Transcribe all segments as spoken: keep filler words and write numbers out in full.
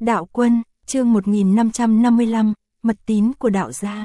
Đạo Quân, chương một nghìn năm trăm năm mươi lăm, mật tín của đạo gia.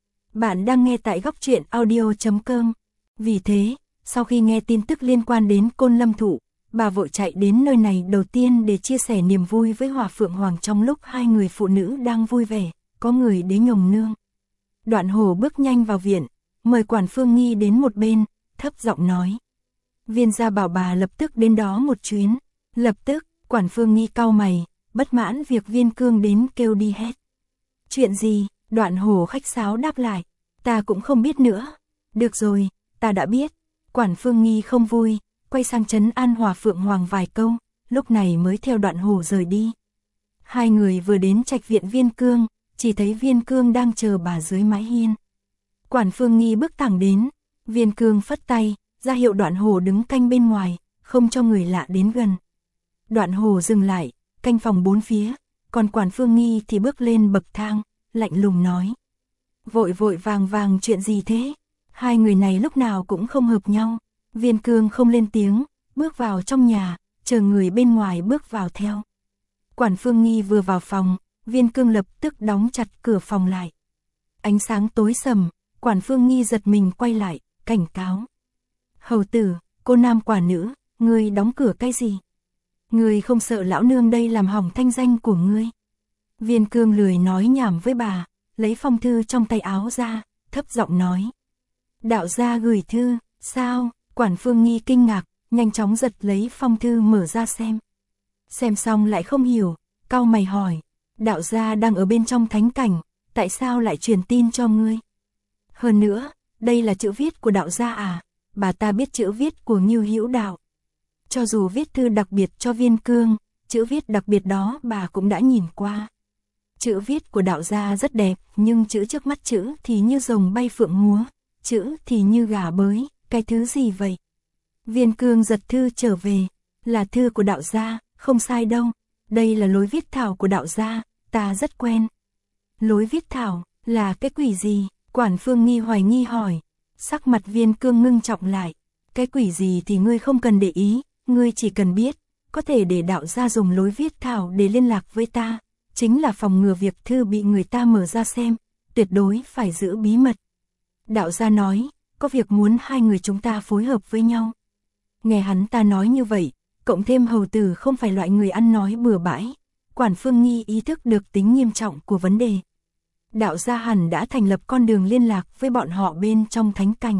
Bạn đang nghe tại góc truyện audio chấm com. Vì thế, sau khi nghe tin tức liên quan đến Côn Lâm Thụ, bà vội chạy đến nơi này đầu tiên để chia sẻ niềm vui với Hòa Phượng Hoàng trong lúc hai người phụ nữ đang vui vẻ, có người đến nhồng nương. Đoạn Hổ bước nhanh vào viện, mời Quản Phương Nghi đến một bên, thấp giọng nói. Viên gia bảo bà lập tức đến đó một chuyến. Lập tức, Quản Phương Nghi cau mày, bất mãn việc Viên Cương đến kêu đi hết. Chuyện gì? Đoạn Hổ khách sáo đáp lại. Ta cũng không biết nữa. Được rồi, ta đã biết. Quản Phương Nghi không vui, quay sang trấn an Hòa Phượng Hoàng vài câu, lúc này mới theo Đoạn Hổ rời đi. Hai người vừa đến trạch viện Viên Cương, chỉ thấy Viên Cương đang chờ bà dưới mái hiên. Quản Phương Nghi bước thẳng đến, Viên Cương phất tay, ra hiệu Đoạn Hổ đứng canh bên ngoài, không cho người lạ đến gần. Đoạn Hổ dừng lại, canh phòng bốn phía, còn Quản Phương Nghi thì bước lên bậc thang, lạnh lùng nói. Vội vội vàng vàng chuyện gì thế? Hai người này lúc nào cũng không hợp nhau. Viên Cương không lên tiếng, bước vào trong nhà, chờ người bên ngoài bước vào theo. Quản Phương Nghi vừa vào phòng, Viên Cương lập tức đóng chặt cửa phòng lại. Ánh sáng tối sầm, Quản Phương Nghi giật mình quay lại, cảnh cáo. Hầu tử, cô nam quả nữ, ngươi đóng cửa cái gì? Ngươi không sợ lão nương đây làm hỏng thanh danh của ngươi? Viên Cương lười nói nhảm với bà, lấy phong thư trong tay áo ra, thấp giọng nói. Đạo gia gửi thư, sao? Quản Phương Nghi kinh ngạc, nhanh chóng giật lấy phong thư mở ra xem. Xem xong lại không hiểu, cau mày hỏi. Đạo gia đang ở bên trong thánh cảnh, tại sao lại truyền tin cho ngươi? Hơn nữa, đây là chữ viết của đạo gia à? Bà ta biết chữ viết của Ngưu Hữu Đạo. Cho dù viết thư đặc biệt cho Viên Cương, chữ viết đặc biệt đó bà cũng đã nhìn qua. Chữ viết của đạo gia rất đẹp, nhưng chữ trước mắt chữ thì như rồng bay phượng múa, chữ thì như gà bới, cái thứ gì vậy? Viên Cương giật thư trở về, là thư của đạo gia, không sai đâu, đây là lối viết thảo của đạo gia, ta rất quen. Lối viết thảo, là cái quỷ gì? Quản Phương Nghi hoài nghi hỏi. Sắc mặt Viên Cương ngưng trọng lại. Cái quỷ gì thì ngươi không cần để ý, ngươi chỉ cần biết, có thể để đạo gia dùng lối viết thảo để liên lạc với ta, chính là phòng ngừa việc thư bị người ta mở ra xem, tuyệt đối phải giữ bí mật. Đạo gia nói, có việc muốn hai người chúng ta phối hợp với nhau. Nghe hắn ta nói như vậy, cộng thêm hầu tử không phải loại người ăn nói bừa bãi, Quản Phương Nghi ý thức được tính nghiêm trọng của vấn đề. Đạo gia hẳn đã thành lập con đường liên lạc với bọn họ bên trong thánh cảnh.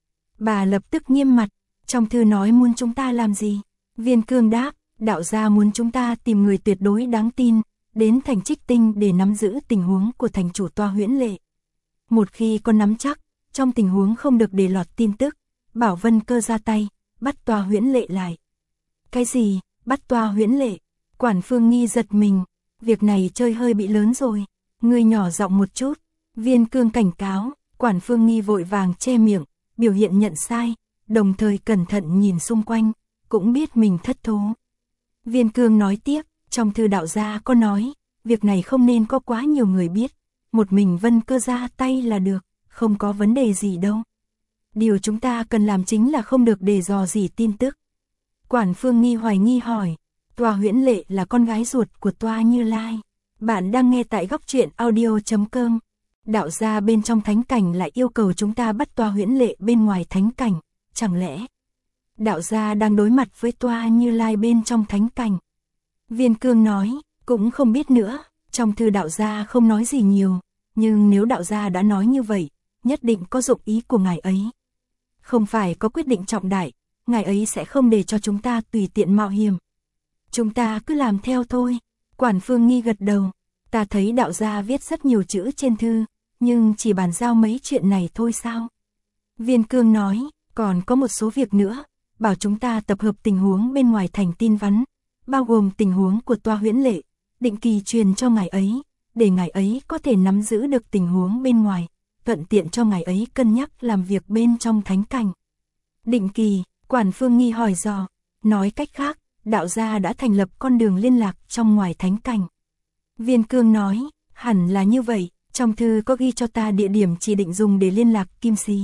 Bà lập tức nghiêm mặt, trong thư nói muốn chúng ta làm gì? Viên Cương đáp, đạo gia muốn chúng ta tìm người tuyệt đối đáng tin, đến thành Trích Tinh để nắm giữ tình huống của thành chủ Toa Huyễn Lệ. Một khi có nắm chắc, trong tình huống không được để lọt tin tức, bảo Vân Cơ ra tay, bắt Toa Huyễn Lệ lại. Cái gì? Bắt Toa Huyễn Lệ? Quản Phương Nghi giật mình, việc này chơi hơi bị lớn rồi. Ngươi nhỏ giọng một chút, Viên Cương cảnh cáo. Quản Phương Nghi vội vàng che miệng, biểu hiện nhận sai, đồng thời cẩn thận nhìn xung quanh, cũng biết mình thất thố. Viên Cương nói tiếp, trong thư đạo gia có nói, việc này không nên có quá nhiều người biết, một mình Vân Cơ ra tay là được, không có vấn đề gì đâu. Điều chúng ta cần làm chính là không được để dò dỉ tin tức. Quản Phương Nghi hoài nghi hỏi, Toa Huyễn Lệ là con gái ruột của Toa Như Lai. Bạn đang nghe tại góc truyện audio chấm com. Đạo gia bên trong thánh cảnh lại yêu cầu chúng ta bắt Toa Huyễn Lệ bên ngoài thánh cảnh, chẳng lẽ đạo gia đang đối mặt với Toa Như Lai bên trong thánh cảnh? Viên Cương nói, cũng không biết nữa, trong thư đạo gia không nói gì nhiều, nhưng nếu đạo gia đã nói như vậy, nhất định có dụng ý của ngài ấy. Không phải có quyết định trọng đại, ngài ấy sẽ không để cho chúng ta tùy tiện mạo hiểm. Chúng ta cứ làm theo thôi. Quản Phương Nghi gật đầu, ta thấy đạo gia viết rất nhiều chữ trên thư, nhưng chỉ bàn giao mấy chuyện này thôi sao? Viên Cương nói, còn có một số việc nữa, bảo chúng ta tập hợp tình huống bên ngoài thành tin vắn, bao gồm tình huống của Toa Huyễn Lệ, định kỳ truyền cho ngài ấy, để ngài ấy có thể nắm giữ được tình huống bên ngoài, thuận tiện cho ngài ấy cân nhắc làm việc bên trong thánh cảnh. Định kỳ, Quản Phương Nghi hỏi dò, nói cách khác, đạo gia đã thành lập con đường liên lạc trong ngoài thánh cảnh. Viên Cương nói, hẳn là như vậy, trong thư có ghi cho ta địa điểm chỉ định dùng để liên lạc Kim Xí.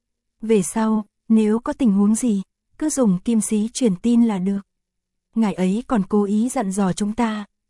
Về sau, nếu có tình huống gì, cứ dùng Kim Xí truyền tin là được. Ngài ấy còn cố ý dặn dò chúng ta,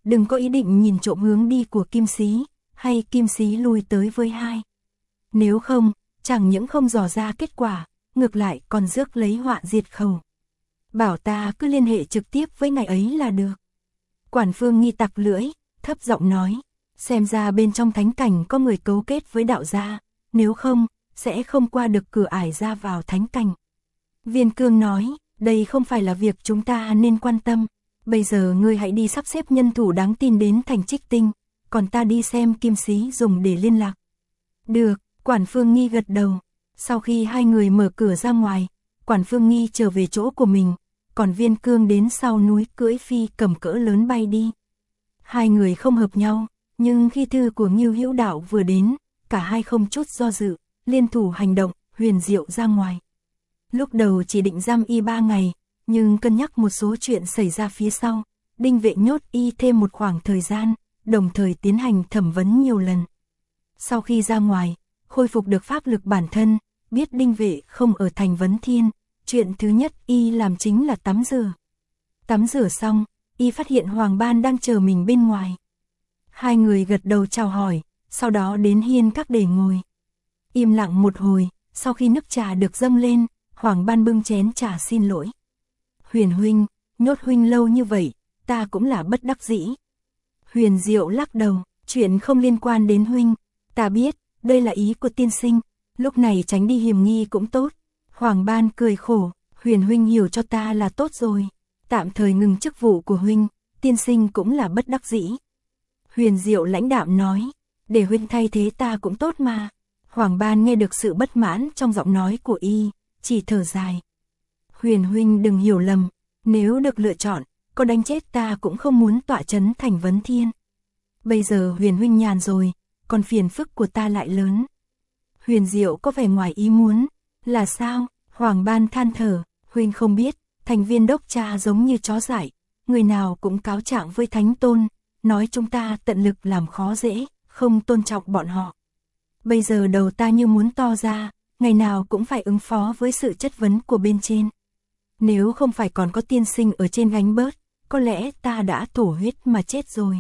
đừng có ý định nhìn trộm hướng đi của Kim Xí, hay Kim Xí lui tới với hai. Nếu không, chẳng những không dò ra kết quả, ngược lại còn rước lấy họa diệt khẩu. Bảo ta cứ liên hệ trực tiếp với ngài ấy là được. Quản Phương Nghi tặc lưỡi, thấp giọng nói, xem ra bên trong thánh cảnh có người cấu kết với đạo gia, nếu không, sẽ không qua được cửa ải ra vào thánh cảnh. Viên Cương nói, đây không phải là việc chúng ta nên quan tâm, bây giờ ngươi hãy đi sắp xếp nhân thủ đáng tin đến thành Trích Tinh, còn ta đi xem Kim Xí dùng để liên lạc. Được, Quản Phương Nghi gật đầu. Sau khi hai người mở cửa ra ngoài, Quản Phương Nghi trở về chỗ của mình, còn Viên Cương đến sau núi cưỡi phi cầm cỡ lớn bay đi. Hai người không hợp nhau, nhưng khi thư của Ngưu Hữu Đạo vừa đến, cả hai không chút do dự, liên thủ hành động, huyền diệu ra ngoài. Lúc đầu chỉ định giam y ba ngày, nhưng cân nhắc một số chuyện xảy ra phía sau, Đinh Vệ nhốt y thêm một khoảng thời gian, đồng thời tiến hành thẩm vấn nhiều lần. Sau khi ra ngoài, khôi phục được pháp lực bản thân, biết Đinh Vệ không ở thành Vấn Thiên, chuyện thứ nhất y làm chính là tắm rửa. Tắm rửa xong, y phát hiện Hoàng Ban đang chờ mình bên ngoài. Hai người gật đầu chào hỏi, sau đó đến hiên các để ngồi. Im lặng một hồi, sau khi nước trà được dâng lên, Hoàng Ban bưng chén trà xin lỗi. Huyền huynh, nhốt huynh lâu như vậy, ta cũng là bất đắc dĩ. Huyền Diệu lắc đầu, chuyện không liên quan đến huynh, ta biết, đây là ý của tiên sinh, lúc này tránh đi hiểm nghi cũng tốt. Hoàng Ban cười khổ, Huyền huynh hiểu cho ta là tốt rồi, tạm thời ngừng chức vụ của huynh, tiên sinh cũng là bất đắc dĩ. Huyền Diệu lãnh đạm nói, để huynh thay thế ta cũng tốt mà. Hoàng Ban nghe được sự bất mãn trong giọng nói của y, chỉ thở dài. Huyền huynh đừng hiểu lầm, nếu được lựa chọn, có đánh chết ta cũng không muốn tọa chấn thành Vấn Thiên. Bây giờ Huyền huynh nhàn rồi, còn phiền phức của ta lại lớn. Huyền Diệu có vẻ ngoài ý muốn, là sao? Hoàng Ban than thở, huynh không biết, thành Viên đốc cha giống như chó dại, người nào cũng cáo trạng với Thánh Tôn, nói chúng ta tận lực làm khó dễ, không tôn trọng bọn họ. Bây giờ đầu ta như muốn to ra, ngày nào cũng phải ứng phó với sự chất vấn của bên trên. Nếu không phải còn có tiên sinh ở trên gánh bớt, có lẽ ta đã thổ huyết mà chết rồi.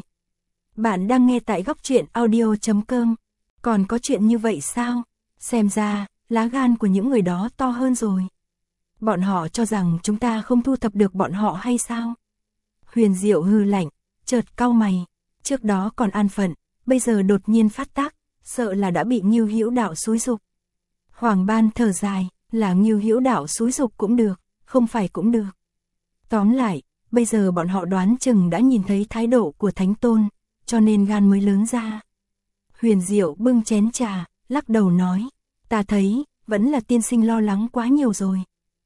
Bạn đang nghe tại góc truyện audio chấm com. Còn có chuyện như vậy sao? Xem ra, lá gan của những người đó to hơn rồi. Bọn họ cho rằng chúng ta không thu thập được bọn họ hay sao? Huyền Diệu hư lạnh, chợt cau mày. Trước đó còn an phận, bây giờ đột nhiên phát tác, sợ là đã bị Ngưu Hữu Đạo xúi giục. Hoàng Ban thở dài, là Ngưu Hữu Đạo xúi giục cũng được, không phải cũng được. Tóm lại, bây giờ bọn họ đoán chừng đã nhìn thấy thái độ của Thánh Tôn, cho nên gan mới lớn ra. Huyền Diệu bưng chén trà, lắc đầu nói, ta thấy, vẫn là tiên sinh lo lắng quá nhiều rồi.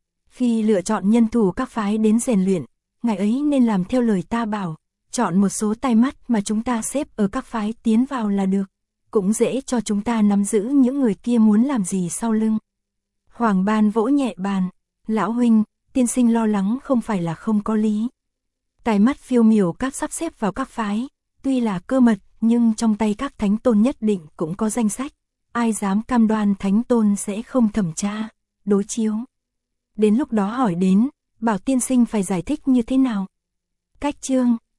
Khi lựa chọn nhân thủ các phái đến rèn luyện, ngài ấy nên làm theo lời ta bảo, chọn một số tai mắt mà chúng ta xếp ở các phái tiến vào là được, cũng dễ cho chúng ta nắm giữ những người kia muốn làm gì sau lưng. Hoàng Ban vỗ nhẹ bàn, lão huynh, tiên sinh lo lắng không phải là không có lý. Tai mắt phiêu miểu các sắp xếp vào các phái, tuy là cơ mật, nhưng trong tay các thánh tôn nhất định cũng có danh sách, ai dám cam đoan Thánh Tôn sẽ không thẩm tra, đối chiếu. Đến lúc đó hỏi đến, bảo tiên sinh phải giải thích như thế nào. Cách chương